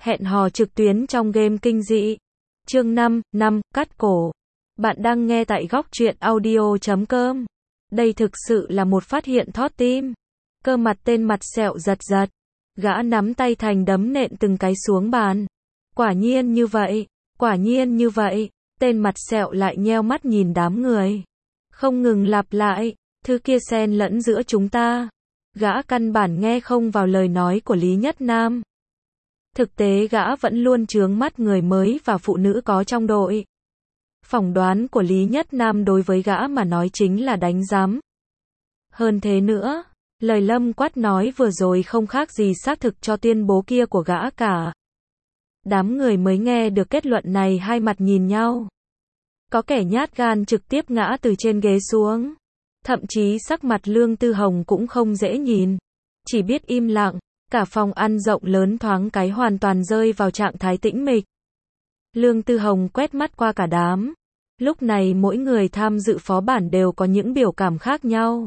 Hẹn hò trực tuyến trong game kinh dị. Chương 5, cắt cổ. Bạn đang nghe tại góc truyện audio.com. Đây thực sự là một phát hiện thót tim. Cơ mặt tên mặt sẹo giật giật. Gã nắm tay thành đấm nện từng cái xuống bàn. Quả nhiên như vậy, quả nhiên như vậy. Tên mặt sẹo lại nheo mắt nhìn đám người. Không ngừng lặp lại, thứ kia xen lẫn giữa chúng ta. Gã căn bản nghe không vào lời nói của Lý Nhất Nam. Thực tế gã vẫn luôn chướng mắt người mới và phụ nữ có trong đội. Phỏng đoán của Lý Nhất Nam đối với gã mà nói chính là đánh giám. Hơn thế nữa, lời Lâm Quát nói vừa rồi không khác gì xác thực cho tuyên bố kia của gã cả. Đám người mới nghe được kết luận này hai mặt nhìn nhau. Có kẻ nhát gan trực tiếp ngã từ trên ghế xuống. Thậm chí sắc mặt Lương Tư Hồng cũng không dễ nhìn. Chỉ biết im lặng. Cả phòng ăn rộng lớn thoáng cái hoàn toàn rơi vào trạng thái tĩnh mịch. Lương Tư Hồng quét mắt qua cả đám. Lúc này mỗi người tham dự phó bản đều có những biểu cảm khác nhau.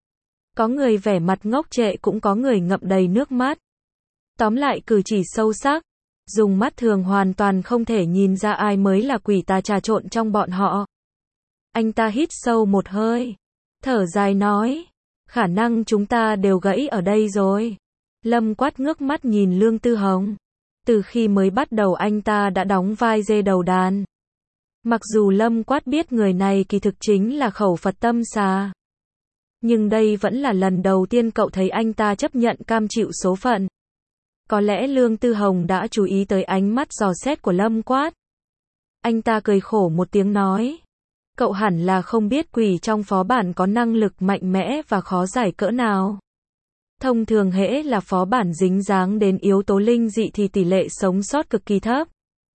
Có người vẻ mặt ngốc trệ cũng có người ngậm đầy nước mắt. Tóm lại cử chỉ sâu sắc. Dùng mắt thường hoàn toàn không thể nhìn ra ai mới là quỷ tà trà trộn trong bọn họ. Anh ta hít sâu một hơi. Thở dài nói. Khả năng chúng ta đều gãy ở đây rồi. Lâm Quát ngước mắt nhìn Lương Tư Hồng. Từ khi mới bắt đầu anh ta đã đóng vai dê đầu đàn. Mặc dù Lâm Quát biết người này kỳ thực chính là khẩu Phật tâm xà. Nhưng đây vẫn là lần đầu tiên cậu thấy anh ta chấp nhận cam chịu số phận. Có lẽ Lương Tư Hồng đã chú ý tới ánh mắt dò xét của Lâm Quát. Anh ta cười khổ một tiếng nói. Cậu hẳn là không biết quỷ trong phó bản có năng lực mạnh mẽ và khó giải cỡ nào. Thông thường hễ là phó bản dính dáng đến yếu tố linh dị thì tỷ lệ sống sót cực kỳ thấp.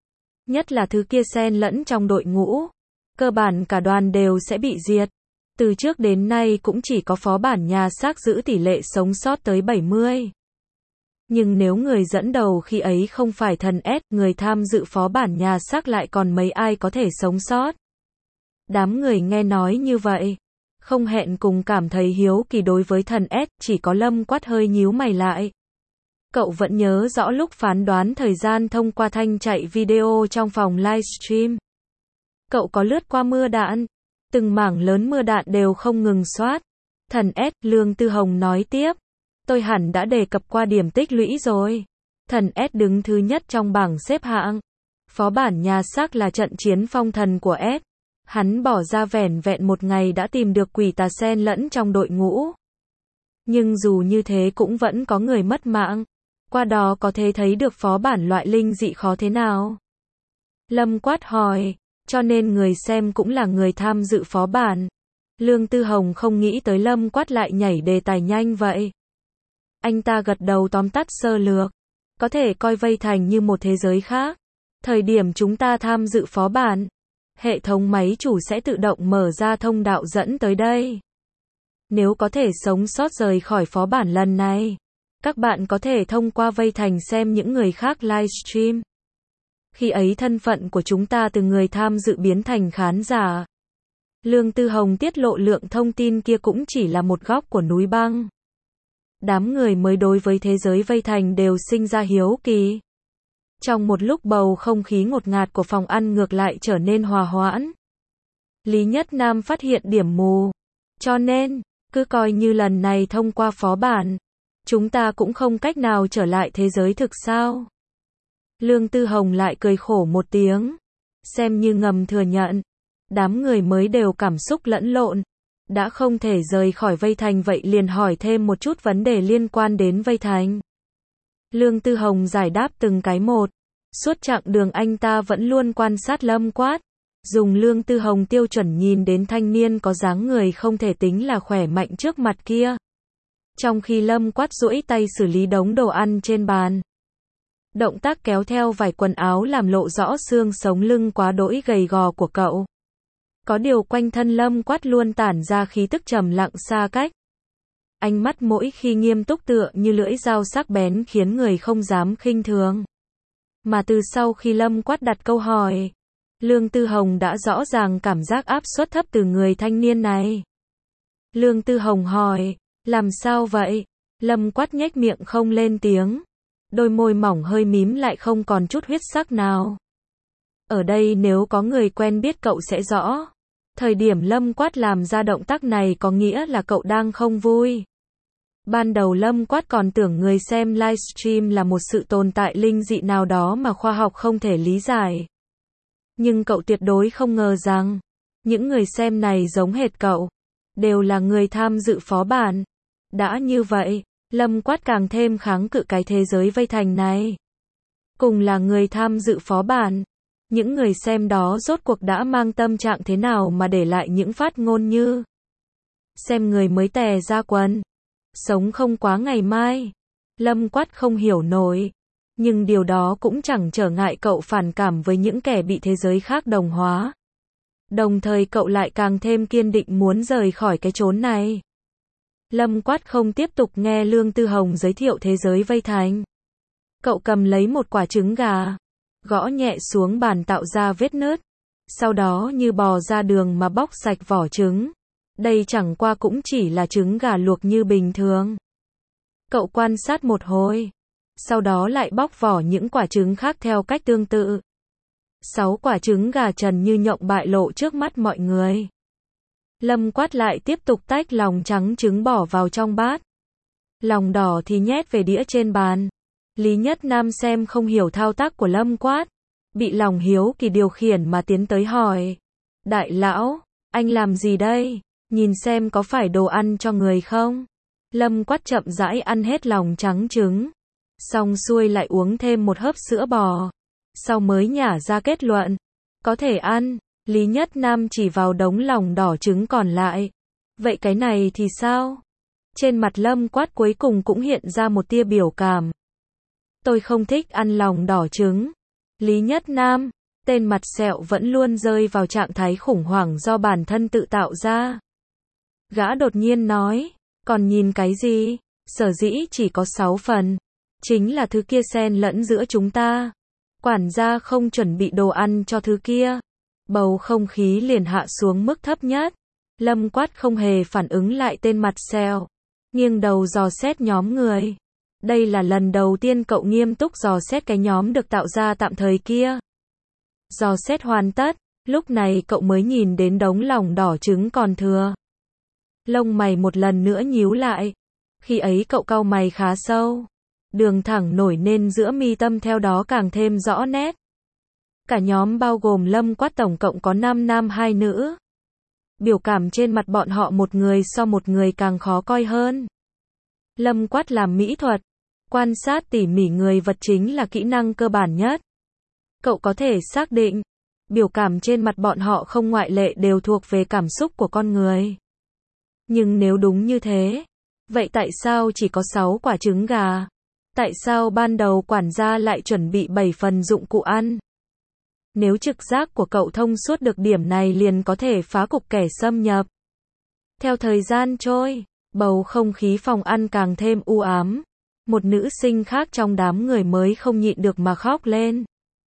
Nhất là thứ kia xen lẫn trong đội ngũ. Cơ bản cả đoàn đều sẽ bị diệt. Từ trước đến nay cũng chỉ có phó bản nhà xác giữ tỷ lệ sống sót tới 70. Nhưng nếu người dẫn đầu khi ấy không phải thần S, người tham dự phó bản nhà xác lại còn mấy ai có thể sống sót. Đám người nghe nói như vậy. Không hẹn cùng cảm thấy hiếu kỳ đối với thần S, chỉ có Lâm Quát hơi nhíu mày lại. Cậu vẫn nhớ rõ lúc phán đoán thời gian thông qua thanh chạy video trong phòng livestream. Cậu có lướt qua mưa đạn. Từng mảng lớn mưa đạn đều không ngừng soát. Thần S, Lương Tư Hồng nói tiếp. Tôi hẳn đã đề cập qua điểm tích lũy rồi. Thần S đứng thứ nhất trong bảng xếp hạng. Phó bản nhà xác là trận chiến phong thần của S. Hắn bỏ ra vẻn vẹn một ngày đã tìm được quỷ tà xen lẫn trong đội ngũ. Nhưng dù như thế cũng vẫn có người mất mạng. Qua đó có thể thấy được phó bản loại linh dị khó thế nào. Lâm Quát hỏi, cho nên người xem cũng là người tham dự phó bản. Lương Tư Hồng không nghĩ tới Lâm Quát lại nhảy đề tài nhanh vậy. Anh ta gật đầu tóm tắt sơ lược. Có thể coi vây thành như một thế giới khác. Thời điểm chúng ta tham dự phó bản, hệ thống máy chủ sẽ tự động mở ra thông đạo dẫn tới đây. Nếu có thể sống sót rời khỏi phó bản lần này, các bạn có thể thông qua vây thành xem những người khác livestream. Khi ấy thân phận của chúng ta từ người tham dự biến thành khán giả. Lương Tư Hồng tiết lộ lượng thông tin kia cũng chỉ là một góc của núi băng. Đám người mới đối với thế giới vây thành đều sinh ra hiếu kỳ. Trong một lúc bầu không khí ngột ngạt của phòng ăn ngược lại trở nên hòa hoãn. Lý Nhất Nam phát hiện điểm mù. Cho nên, cứ coi như lần này thông qua phó bản, chúng ta cũng không cách nào trở lại thế giới thực sao. Lương Tư Hồng lại cười khổ một tiếng. Xem như ngầm thừa nhận. Đám người mới đều cảm xúc lẫn lộn. Đã không thể rời khỏi vây thành vậy liền hỏi thêm một chút vấn đề liên quan đến vây thành. Lương Tư Hồng giải đáp từng cái một. Suốt chặng đường anh ta vẫn luôn quan sát Lâm Quát. Dùng Lương Tư Hồng tiêu chuẩn nhìn đến thanh niên có dáng người không thể tính là khỏe mạnh trước mặt kia. Trong khi Lâm Quát duỗi tay xử lý đống đồ ăn trên bàn. Động tác kéo theo vải quần áo làm lộ rõ xương sống lưng quá đỗi gầy gò của cậu. Có điều quanh thân Lâm Quát luôn tản ra khí tức trầm lặng xa cách. Ánh mắt mỗi khi nghiêm túc tựa như lưỡi dao sắc bén khiến người không dám khinh thường. Mà từ sau khi Lâm Quát đặt câu hỏi, Lương Tư Hồng đã rõ ràng cảm giác áp suất thấp từ người thanh niên này. Lương Tư Hồng hỏi, làm sao vậy? Lâm Quát nhếch miệng không lên tiếng. đôi môi mỏng hơi mím lại không còn chút huyết sắc nào. Ở đây nếu có người quen biết cậu sẽ rõ. Thời điểm Lâm Quát làm ra động tác này có nghĩa là cậu đang không vui. Ban đầu Lâm Quát còn tưởng người xem livestream là một sự tồn tại linh dị nào đó mà khoa học không thể lý giải. Nhưng cậu tuyệt đối không ngờ rằng, những người xem này giống hệt cậu, đều là người tham dự phó bản. Đã như vậy, Lâm Quát càng thêm kháng cự cái thế giới vây thành này. Cùng là người tham dự phó bản, những người xem đó rốt cuộc đã mang tâm trạng thế nào mà để lại những phát ngôn như xem người mới tè ra quần, sống không quá ngày mai. Lâm Quát không hiểu nổi, nhưng điều đó cũng chẳng trở ngại cậu phản cảm với những kẻ bị thế giới khác đồng hóa. Đồng thời cậu lại càng thêm kiên định muốn rời khỏi cái chốn này. Lâm Quát không tiếp tục nghe Lương Tư Hồng giới thiệu thế giới vây thành. Cậu cầm lấy một quả trứng gà, gõ nhẹ xuống bàn tạo ra vết nứt. Sau đó như bò ra đường mà bóc sạch vỏ trứng. Đây chẳng qua cũng chỉ là trứng gà luộc như bình thường. Cậu quan sát một hồi. Sau đó lại bóc vỏ những quả trứng khác theo cách tương tự. 6 quả trứng gà trần như nhộng bại lộ trước mắt mọi người. Lâm Quát lại tiếp tục tách lòng trắng trứng bỏ vào trong bát. Lòng đỏ thì nhét về đĩa trên bàn. Lý Nhất Nam xem không hiểu thao tác của Lâm Quát, bị lòng hiếu kỳ điều khiển mà tiến tới hỏi. Đại lão, anh làm gì đây? Nhìn xem có phải đồ ăn cho người không? Lâm Quát chậm rãi ăn hết lòng trắng trứng. Xong xuôi lại uống thêm một hớp sữa bò. Sau mới nhả ra kết luận. Có thể ăn. Lý Nhất Nam chỉ vào đống lòng đỏ trứng còn lại. Vậy cái này thì sao? Trên mặt Lâm Quát cuối cùng cũng hiện ra một tia biểu cảm. Tôi không thích ăn lòng đỏ trứng. Lý Nhất Nam, tên mặt sẹo vẫn luôn rơi vào trạng thái khủng hoảng do bản thân tự tạo ra. Gã đột nhiên nói, còn nhìn cái gì? Sở dĩ chỉ có 6 phần. Chính là thứ kia xen lẫn giữa chúng ta. Quản gia không chuẩn bị đồ ăn cho thứ kia. Bầu không khí liền hạ xuống mức thấp nhất. Lâm Quát không hề phản ứng lại tên mặt sẹo. Nghiêng đầu dò xét nhóm người. Đây là lần đầu tiên cậu nghiêm túc dò xét cái nhóm được tạo ra tạm thời kia. Dò xét hoàn tất, lúc này cậu mới nhìn đến đống lòng đỏ trứng còn thừa. Lông mày một lần nữa nhíu lại. Khi ấy cậu cau mày khá sâu. Đường thẳng nổi nên giữa mi tâm theo đó càng thêm rõ nét. Cả nhóm bao gồm Lâm Quát tổng cộng có 5 nam 2 nữ. Biểu cảm trên mặt bọn họ một người so một người càng khó coi hơn. Lâm Quát làm mỹ thuật. Quan sát tỉ mỉ người vật chính là kỹ năng cơ bản nhất. Cậu có thể xác định, biểu cảm trên mặt bọn họ không ngoại lệ đều thuộc về cảm xúc của con người. Nhưng nếu đúng như thế, vậy tại sao chỉ có 6 quả trứng gà? Tại sao ban đầu quản gia lại chuẩn bị 7 phần dụng cụ ăn? Nếu trực giác của cậu thông suốt được điểm này liền có thể phá cục kẻ xâm nhập. Theo thời gian trôi, bầu không khí phòng ăn càng thêm u ám. Một nữ sinh khác trong đám người mới không nhịn được mà khóc lên.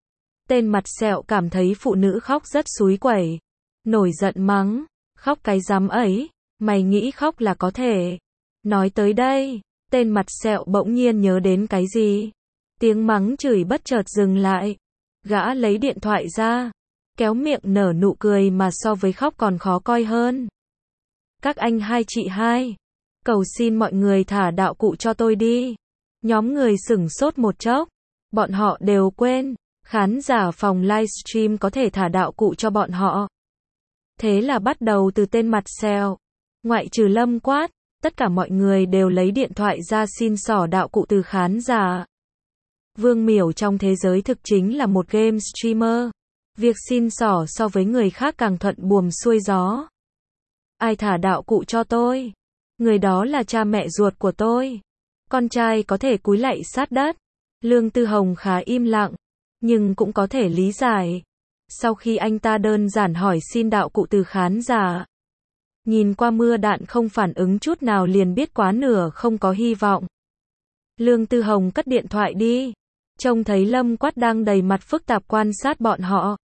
Tên mặt sẹo cảm thấy phụ nữ khóc rất xúi quẩy. Nổi giận mắng, khóc cái dám ấy, mày nghĩ khóc là có thể. Nói tới đây, tên mặt sẹo bỗng nhiên nhớ đến cái gì. Tiếng mắng chửi bất chợt dừng lại. Gã lấy điện thoại ra, kéo miệng nở nụ cười mà so với khóc còn khó coi hơn. Các anh hai chị hai, cầu xin mọi người thả đạo cụ cho tôi đi. Nhóm người sửng sốt một chốc, bọn họ đều quên, khán giả phòng livestream có thể thả đạo cụ cho bọn họ. Thế là bắt đầu từ tên mặt sẹo, ngoại trừ Lâm Quát, tất cả mọi người đều lấy điện thoại ra xin xỏ đạo cụ từ khán giả. Vương Miểu trong thế giới thực chính là một game streamer. Việc xin xỏ so với người khác càng thuận buồm xuôi gió. Ai thả đạo cụ cho tôi? Người đó là cha mẹ ruột của tôi. Con trai có thể cúi lạy sát đất. Lương Tư Hồng khá im lặng, nhưng cũng có thể lý giải. Sau khi anh ta đơn giản hỏi xin đạo cụ từ khán giả, nhìn qua mưa đạn không phản ứng chút nào liền biết quá nửa không có hy vọng. Lương Tư Hồng cất điện thoại đi. Trông thấy Lâm Quát đang đầy mặt phức tạp quan sát bọn họ.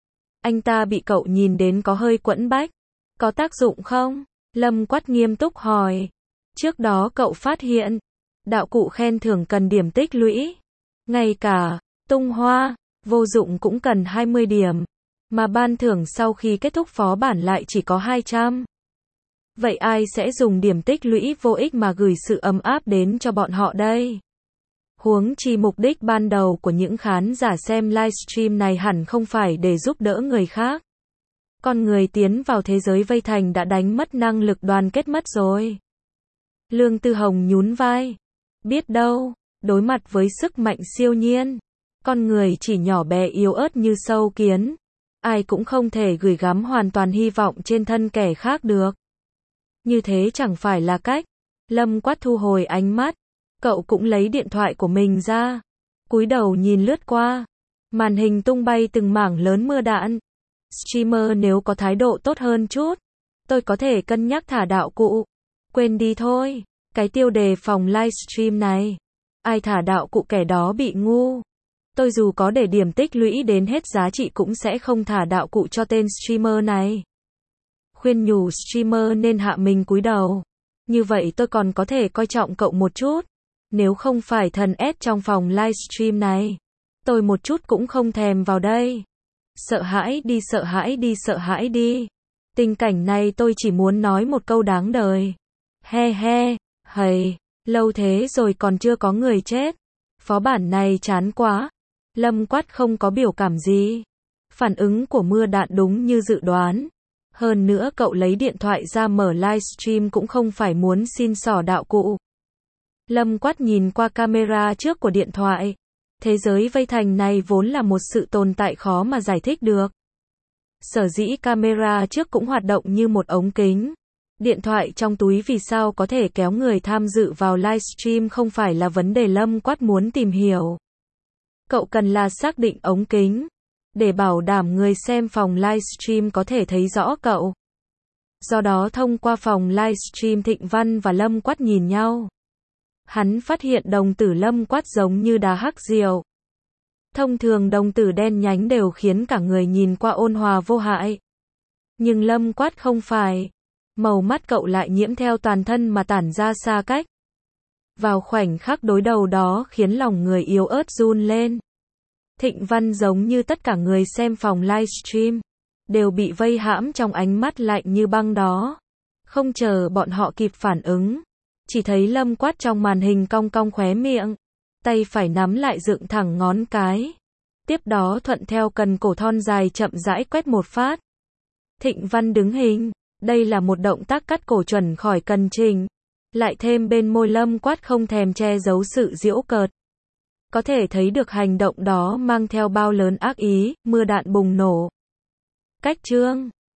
Anh ta bị cậu nhìn đến có hơi quẫn bách. Có tác dụng không? Lâm Quát nghiêm túc hỏi. Trước đó cậu phát hiện, đạo cụ khen thưởng cần điểm tích lũy. Ngay cả tung hoa vô dụng cũng cần 20 điểm, mà ban thưởng sau khi kết thúc phó bản lại chỉ có 200. Vậy ai sẽ dùng điểm tích lũy vô ích mà gửi sự ấm áp đến cho bọn họ đây? Huống chi mục đích ban đầu của những khán giả xem livestream này hẳn không phải để giúp đỡ người khác. Con người tiến vào thế giới vây thành đã đánh mất năng lực đoàn kết mất rồi. Lương Tư Hồng nhún vai. Biết đâu, đối mặt với sức mạnh siêu nhiên, con người chỉ nhỏ bé yếu ớt như sâu kiến. Ai cũng không thể gửi gắm hoàn toàn hy vọng trên thân kẻ khác được. Như thế chẳng phải là cách. Lâm Quát thu hồi ánh mắt. Cậu cũng lấy điện thoại của mình ra. Cúi đầu nhìn lướt qua. Màn hình tung bay từng mảng lớn mưa đạn. Streamer nếu có thái độ tốt hơn chút, tôi có thể cân nhắc thả đạo cụ. Quên đi thôi. Cái tiêu đề phòng livestream này. Ai thả đạo cụ kẻ đó bị ngu. Tôi dù có để điểm tích lũy đến hết giá trị cũng sẽ không thả đạo cụ cho tên streamer này. Khuyên nhủ streamer nên hạ mình cúi đầu. Như vậy tôi còn có thể coi trọng cậu một chút. Nếu không phải thần S trong phòng livestream này, tôi một chút cũng không thèm vào đây. Sợ hãi đi, sợ hãi đi, sợ hãi đi. Tình cảnh này tôi chỉ muốn nói một câu đáng đời. He he, hầy, lâu thế rồi còn chưa có người chết. Phó bản này chán quá. Lâm Quát không có biểu cảm gì. Phản ứng của mưa đạn đúng như dự đoán. Hơn nữa cậu lấy điện thoại ra mở livestream cũng không phải muốn xin xỏ đạo cụ. Lâm Quát nhìn qua camera trước của điện thoại. Thế giới vây thành này vốn là một sự tồn tại khó mà giải thích được. Sở dĩ camera trước cũng hoạt động như một ống kính. Điện thoại trong túi vì sao có thể kéo người tham dự vào livestream không phải là vấn đề Lâm Quát muốn tìm hiểu. Cậu cần là xác định ống kính, để bảo đảm người xem phòng livestream có thể thấy rõ cậu. Do đó thông qua phòng livestream Thịnh Văn và Lâm Quát nhìn nhau. Hắn phát hiện đồng tử Lâm Quát giống như đá hắc diều. Thông thường đồng tử đen nhánh đều khiến cả người nhìn qua ôn hòa vô hại. Nhưng Lâm Quát không phải. Màu mắt cậu lại nhiễm theo toàn thân mà tản ra xa cách. Vào khoảnh khắc đối đầu đó khiến lòng người yếu ớt run lên. Thịnh Văn giống như tất cả người xem phòng livestream, đều bị vây hãm trong ánh mắt lạnh như băng đó. Không chờ bọn họ kịp phản ứng, chỉ thấy Lâm Quát trong màn hình cong cong khóe miệng, tay phải nắm lại dựng thẳng ngón cái. Tiếp đó thuận theo cần cổ thon dài chậm rãi quét một phát. Thịnh Văn đứng hình, đây là một động tác cắt cổ chuẩn khỏi cần chỉnh. Lại thêm bên môi Lâm Quát không thèm che giấu sự giễu cợt. Có thể thấy được hành động đó mang theo bao lớn ác ý, mưa đạn bùng nổ. Cách chương